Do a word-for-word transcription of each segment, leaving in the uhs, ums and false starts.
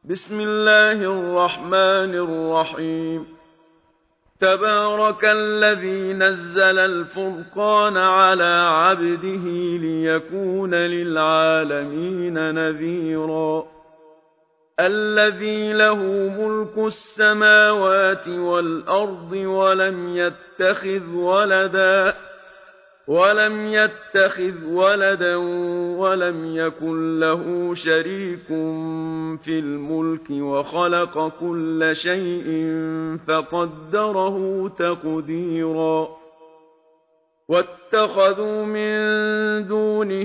بسم الله الرحمن الرحيم تبارك الذي نزل الفرقان على عبده ليكون للعالمين نذيرا الذي له ملك السماوات والأرض ولم يتخذ ولدا ولم يتخذ ولدا ولم يكن له شريك في الملك وخلق كل شيء فقدره تقديرا واتخذوا من دونه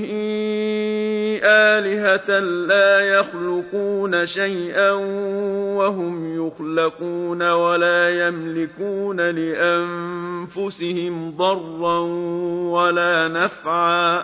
آلهة لا يخلقون شيئا وهم يخلقون ولا يملكون لأنفسهم ضرا ولا نفعا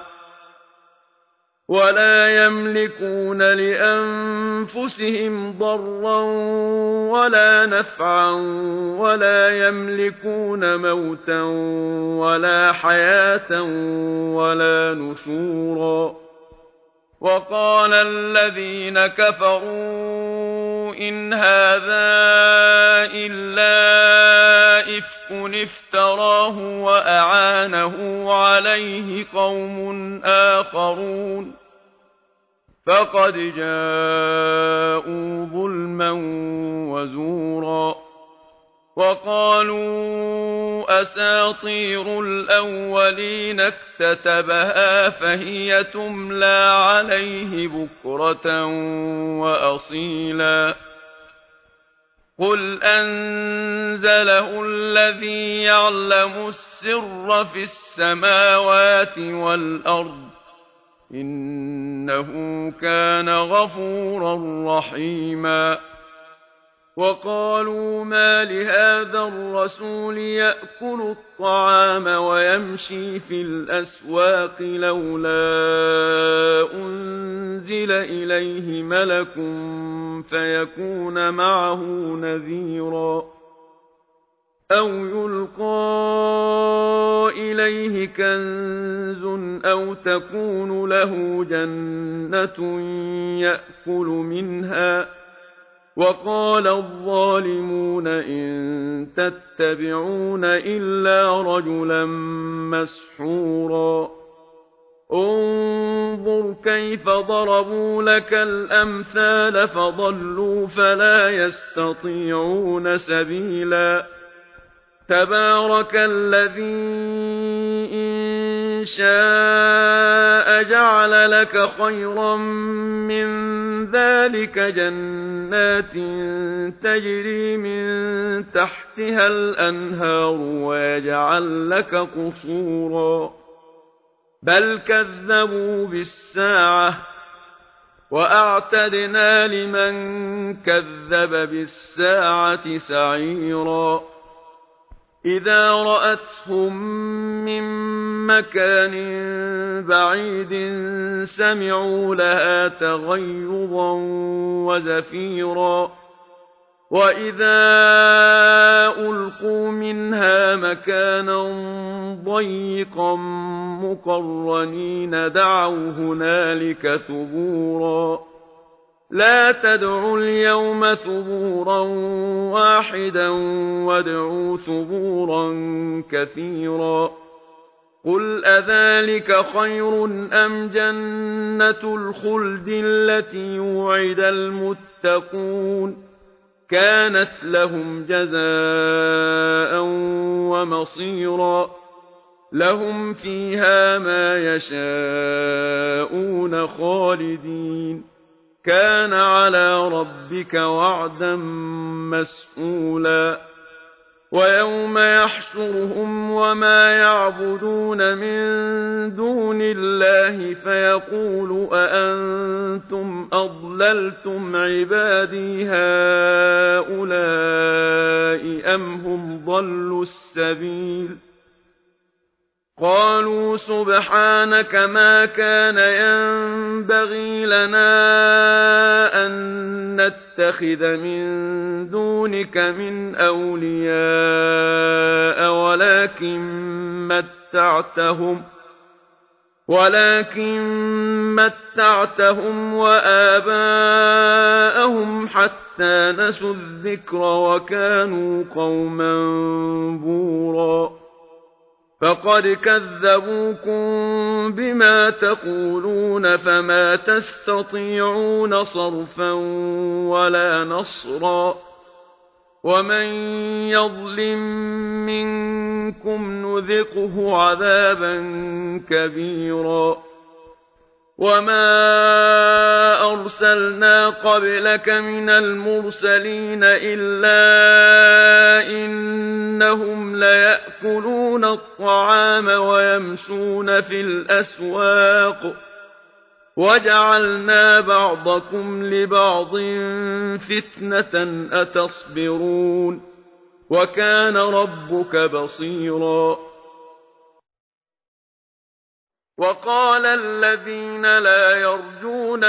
ولا يملكون لأنفسهم ضرا ولا نفعا ولا يملكون موتا ولا حياة ولا نشورا وقال الذين كفروا إن هذا إلا إفك افتراه وأعانه عليه قوم آخرون فقد جاءوا ظلما وزورا وقالوا أساطير الأولين اكتتبها فهي تملى عليه بكرة وأصيلا قل أنزله الذي يعلم السر في السماوات والأرض إنه كان غفورا رحيما وقالوا ما لهذا الرسول يأكل الطعام ويمشي في الأسواق لولا أنزل إليه ملك فيكون معه نذيرا أو يلقى إليه كنز أو تكون له جنة يأكل منها وقال الظالمون إن تتبعون إلا رجلا مسحورا انظر كيف ضربوا لك الأمثال فضلوا فلا يستطيعون سبيلا تبارك الذي إن شاء جعل لك خيرا من ذلك جنات تجري من تحتها الأنهار ويجعل لك قصورا بل كذبوا بالساعة وأعتدنا لمن كذب بالساعة سعيرا إذا رأتهم من مكان بعيد سمعوا لها تغيظا وزفيرا وإذا ألقوا منها مكانا ضيقا مقرنين دعوا هنالك ثبورا لا تدعوا اليوم ثبورا واحدا وادعوا ثبورا كثيرا قل أذلك خير أم جنة الخلد التي وعد المتقون كانت لهم جزاء ومصيرا لهم فيها ما يشاءون خالدين كان على ربك وعدا مسئولا ويوم يحشرهم وما يعبدون من دون الله فيقول أأنتم أضللتم عبادي هؤلاء أم هم ضلوا السبيل قالوا سبحانك ما كان ينبغي لنا أن نتخذ من دونك من أولياء ولكن متعتهم ولكن متعتهم متعتهم وآباءهم حتى نسوا الذكر وكانوا قوما بورا فقد كذبوكم بما تقولون فما تستطيعون صرفا ولا نصرا ومن يظلم منكم نذقه عذابا كبيرا وما أرسلنا قبلك من المرسلين إلا إنهم ليأكلون الطعام ويمشون في الأسواق وجعلنا بعضكم لبعض فتنة أتصبرون وكان ربك بصيرا وقال الذين لا يرجون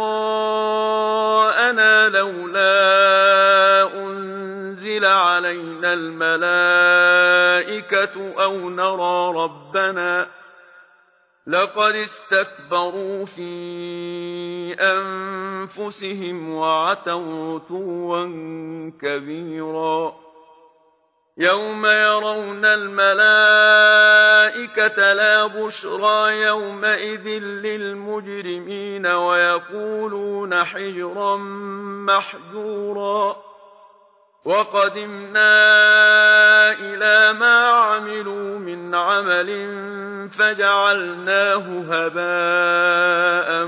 لقاءنا لولا أنزل علينا الملائكة أو نرى ربنا لقد استكبروا في أنفسهم وعتوا عتوا كبيرا يوم يرون الملائكة لا بشرى يومئذ للمجرمين ويقولون حجرا محجورا وقدمنا إلى ما عملوا من عمل فجعلناه هباء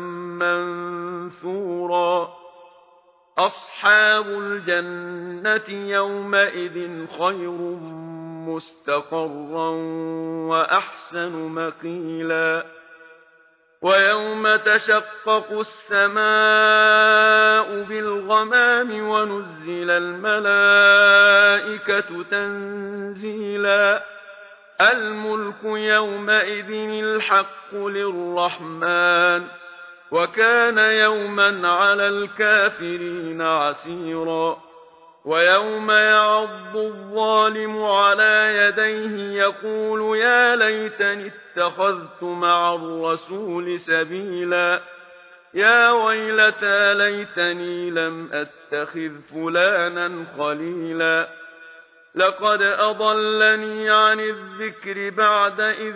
منثورا أصحاب الجنة يومئذ خير مستقرا وأحسن مقيلا ويوم تشقق السماء بالغمام ونزل الملائكة تنزيلا الملك يومئذ الحق للرحمن وكان يوما على الكافرين عسيرا ويوم يعض الظالم على يديه يقول يا ليتني اتخذت مع الرسول سبيلا يا ويلتى ليتني لم أتخذ فلانا خليلا لقد أضلني عن الذكر بعد إذ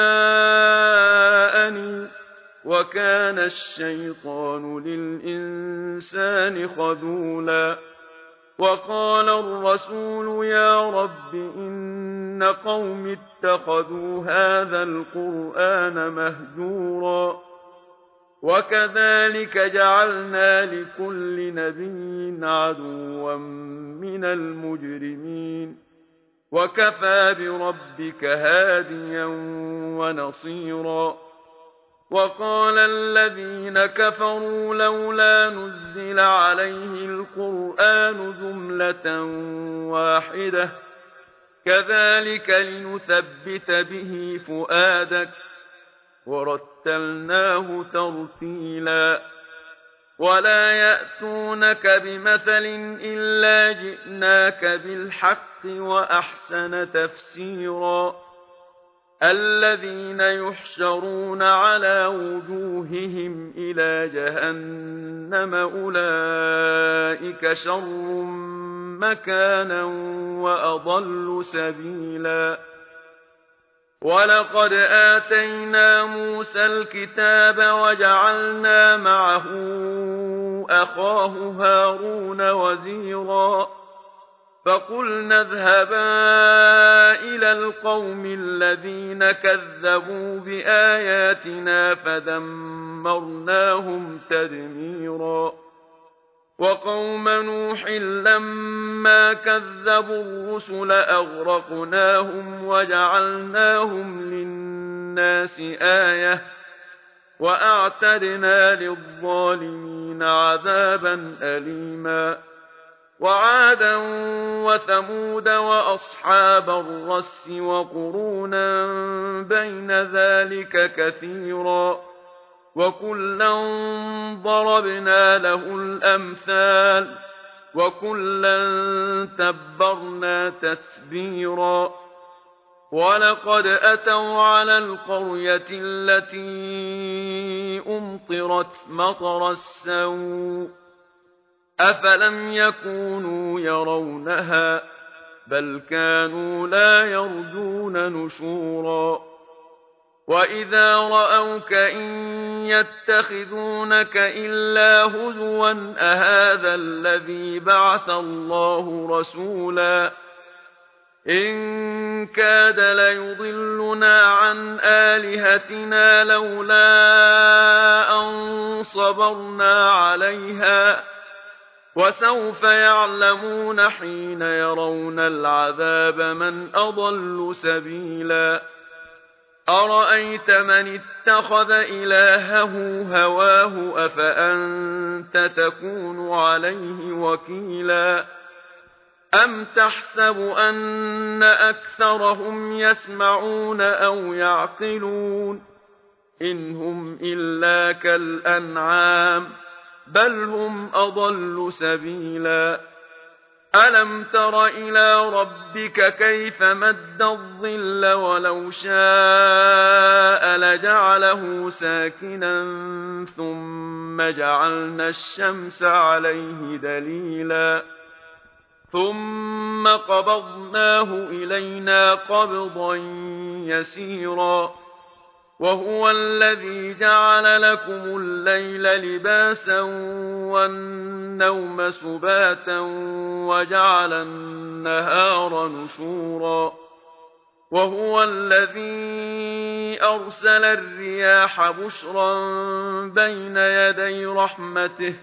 جاءني وكان الشيطان للإنسان خذولا وقال الرسول يا رب إن قوم اتخذوا هذا القرآن مهجورا وكذلك جعلنا لكل نبي عدوا من المجرمين وكفى بربك هاديا ونصيرا وقال الذين كفروا لولا نزل عليه القرآن جملة واحدة كذلك لنثبت به فؤادك ورتلناه ترتيلا ولا يأتونك بمثل إلا جئناك بالحق وأحسن تفسيرا الذين يحشرون على وجوههم إلى جهنم أولئك شر مكانا وأضل سبيلا ولقد آتينا موسى الكتاب وجعلنا معه أخاه هارون وزيرا فقلنا اذهبا إلى القوم الذين كذبوا بآياتنا فدمرناهم تدميرا وقوم نوح لما كذبوا الرسل أغرقناهم وجعلناهم للناس آية وأعتدنا للظالمين عذابا أليما وعادا وثمود وأصحاب الرس وقرونا بين ذلك كثيرا وكلا ضربنا له الأمثال وكلا تبرنا تتبيرا وَلَقَدْ أَتَوْا عَلَى الْقَرْيَةِ الَّتِي أُمْطِرَتْ مَطَرَ السَّوْءِ أَفَلَمْ يَكُونُوا يَرَوْنَهَا بَلْ كَانُوا لَا يَرْجُونَ نُشُورًا وَإِذَا رَأَوْكَ إِن يَتَّخِذُونَكَ إِلَّا هُزُوًا أَهَٰذَا الَّذِي بَعَثَ اللَّهُ رَسُولًا إِن كَادَ لَيُضِلُّنَا عَنْ آلِهَتِنَا لَوْلَا أَن صَبَرْنَا عَلَيْهَا وَسَوْفَ يَعْلَمُونَ حِينَ يَرَوْنَ الْعَذَابَ مَنْ أَضَلُّ سَبِيلًا أَرَأَيْتَ مَنِ اتَّخَذَ إِلَٰهَهُ هَوَاهُ أَفَأَنتَ تَكُونُ عَلَيْهِ وَكِيلًا أَمْ تَحْسَبُ أَنَّ أَكْثَرَهُمْ يَسْمَعُونَ أَوْ يَعْقِلُونَ إِنْ هُمْ إِلَّا كَالْأَنْعَامِ بَلْ هُمْ أَضَلُّ سَبِيلًا أَلَمْ تَرَ إِلَىٰ رَبِّكَ كَيْفَ مَدَّ الظِّلَّ وَلَوْ شَاءَ لَجَعَلَهُ سَاكِنًا ثُمَّ جَعَلْنَا الشَّمْسَ عَلَيْهِ دَلِيلًا ثُمَّ قَبَضْنَاهُ إِلَيْنَا قَبْضًا يَسِيرًا وَهُوَ الَّذِي جَعَلَ لَكُمُ اللَّيْلَ لِبَاسًا وَالنَّوْمَ سُبَاتًا وَجَعَلَ النَّهَارَ نُشُورًا وَهُوَ الَّذِي أَرْسَلَ الرِّيَاحَ بُشْرًا بَيْنَ يَدَيْ رَحْمَتِهِ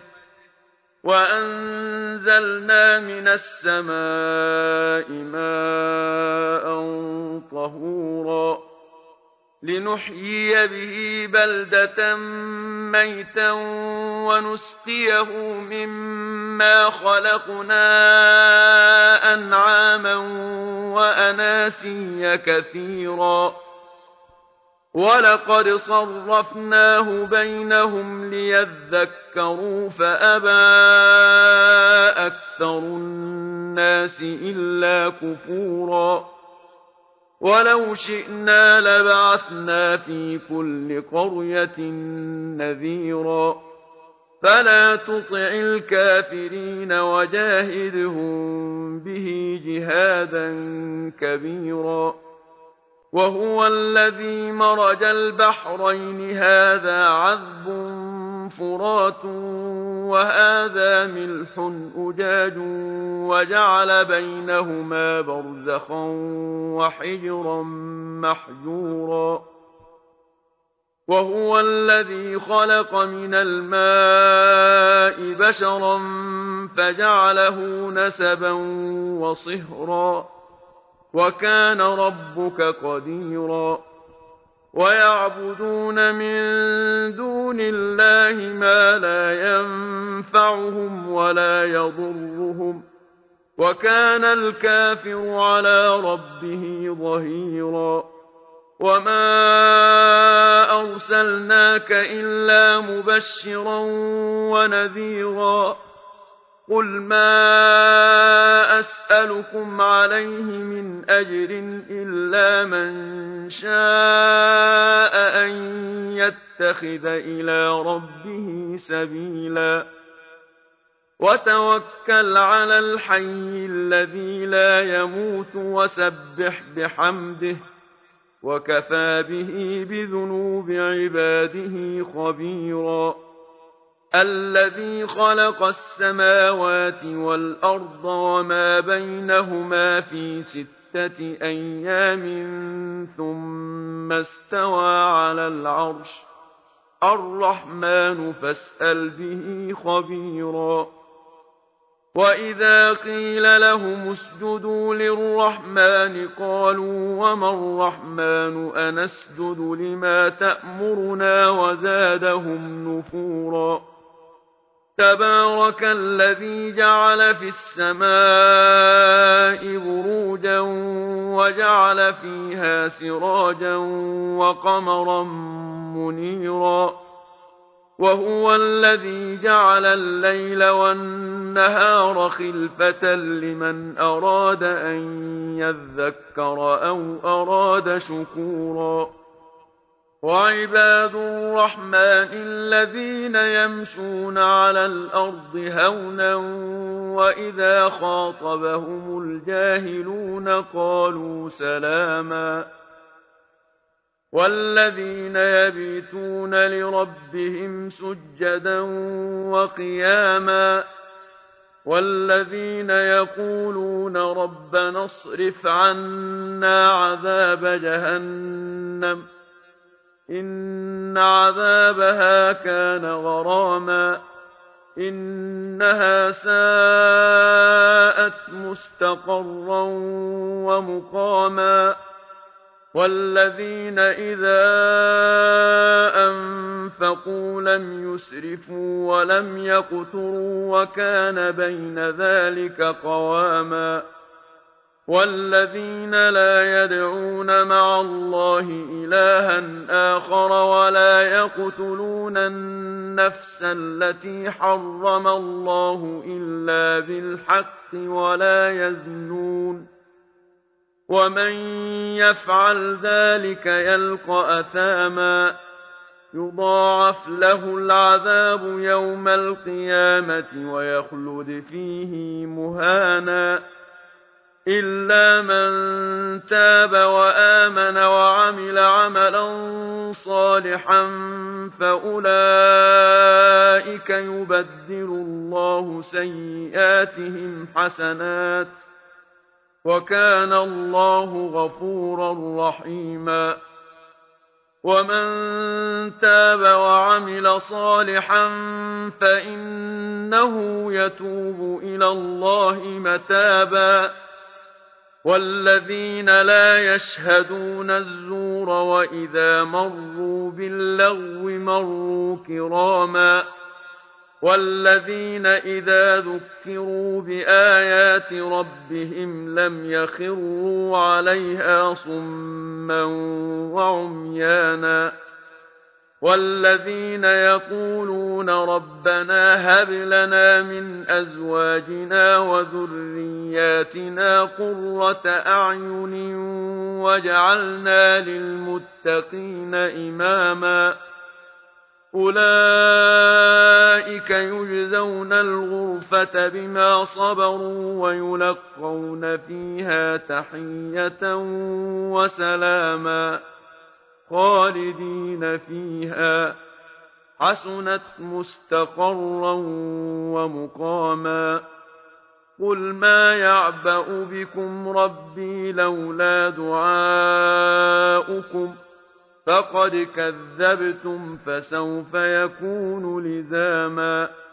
وَأَنزَلْنَا مِنَ السَّمَاءِ مَاءً طَهُورًا لِنُحْيِيَ بِهِ بَلْدَةً مَّيْتًا وَنُسْقِيَهُ مِمَّا خَلَقْنَا أَنْعَامًا وَأَنَاسِيَّ كَثِيرًا وَلَقَدْ صَرَّفْنَاهُ بَيْنَهُمْ لِيَذَّكَّرُوا فَأَبَىٰ أَكْثَرُ النَّاسِ إِلَّا كُفُورًا وَلَوْ شِئْنَا لَبَعَثْنَا فِي كُلِّ قَرْيَةٍ نَّذِيرًا فَلَا تُطِعِ الْكَافِرِينَ وَجَاهِدْهُم بِهِ جِهَادًا كَبِيرًا وَهُوَ الَّذِي مَرَجَ الْبَحْرَيْنِ هَٰذَا عَذْبٌ فُرَاتٌ وَهَٰذَا مِلْحٌ أُجَاجٌ وَجَعَلَ بَيْنَهُمَا بَرْزَخًا وَحِجْرًا مَّحْجُورًا وَهُوَ الَّذِي خَلَقَ مِنَ الْمَاءِ بَشَرًا فَجَعَلَهُ نَسَبًا وَصِهْرًا وَكَانَ رَبُّكَ قَدِيرًا وَيَعْبُدُونَ مِن دُونِ اللَّهِ مَا لَا يَنفَعُهُمْ وَلَا يَضُرُّهُمْ وَكَانَ الْكَافِرُ عَلَىٰ رَبِّهِ ظَهِيرًا وَمَا أَرْسَلْنَاكَ إِلَّا مُبَشِّرًا وَنَذِيرًا قُلْ مَا أَسْأَلُكُمْ عَلَيْهِ مِنْ أَجْرٍ إِلَّا مَن شَاءَ أَن يَتَّخِذَ إِلَىٰ رَبِّهِ سَبِيلًا وَتَوَكَّلْ عَلَى الْحَيِّ الَّذِي لَا يَمُوتُ وَسَبِّحْ بِحَمْدِهِ وَكَفَىٰ بِهِ بِذُنُوبِ عِبَادِهِ خَبِيرًا الَّذِي خَلَقَ السَّمَاوَاتِ وَالْأَرْضَ وَمَا بَيْنَهُمَا فِي سِتَّةِ أَيَّامٍ ثُمَّ اسْتَوَىٰ عَلَى الْعَرْشِ الرَّحْمَٰنُ فَاسْأَلْ بِهِ خَبِيرًا وَإِذَا قِيلَ لَهُمُ اسْجُدُوا لِلرَّحْمَٰنِ قَالُوا وَمَا الرَّحْمَٰنُ أَنَسْجُدُ لِمَا تَأْمُرُنَا وَزَادَهُمْ نُفُورًا تَبَارَكَ الَّذِي جَعَلَ فِي السَّمَاءِ بُرُوجًا وَجَعَلَ فِيهَا سِرَاجًا وَقَمَرًا مُّنِيرًا وهو الذي جعل الليل والنهار خلفة لمن أراد أن يذكر أو أراد شكورا وعباد الرحمن الذين يمشون على الأرض هونا وإذا خاطبهم الجاهلون قالوا سلاما والذين يبيتون لربهم سجدا وقياما والذين يقولون ربنا اصرف عنا عذاب جهنم إن عذابها كان غراما إنها ساءت مستقرا ومقاما والذين إذا أنفقوا لم يسرفوا ولم يقتروا وكان بين ذلك قواما والذين لا يدعون مع الله إلها آخر ولا يقتلون النفس التي حرم الله إلا بالحق ولا يزنون ومن يفعل ذلك يلقى أثاما يضاعف له العذاب يوم القيامة ويخلد فيه مهانا إلا من تاب وآمن وعمل عملا صالحا فأولئك يبدل الله سيئاتهم حسنات وكان الله غفورا رحيما ومن تاب وعمل صالحا فإنه يتوب إلى الله متابا والذين لا يشهدون الزور وإذا مروا باللغو مروا كراما والذين إذا ذكروا بآيات ربهم لم يخروا عليها صما وعميانا والذين يقولون ربنا هب لنا من أزواجنا وذرياتنا قرة أعين واجعلنا للمتقين إماما أولئك يجزون الغرفة بما صبروا ويلقون فيها تحية وسلاما خالدين فيها حسنت مستقرا ومقاما قل ما يعبأ بكم ربي لولا دعاؤكم فقد كذبتم فسوف يكون لزاما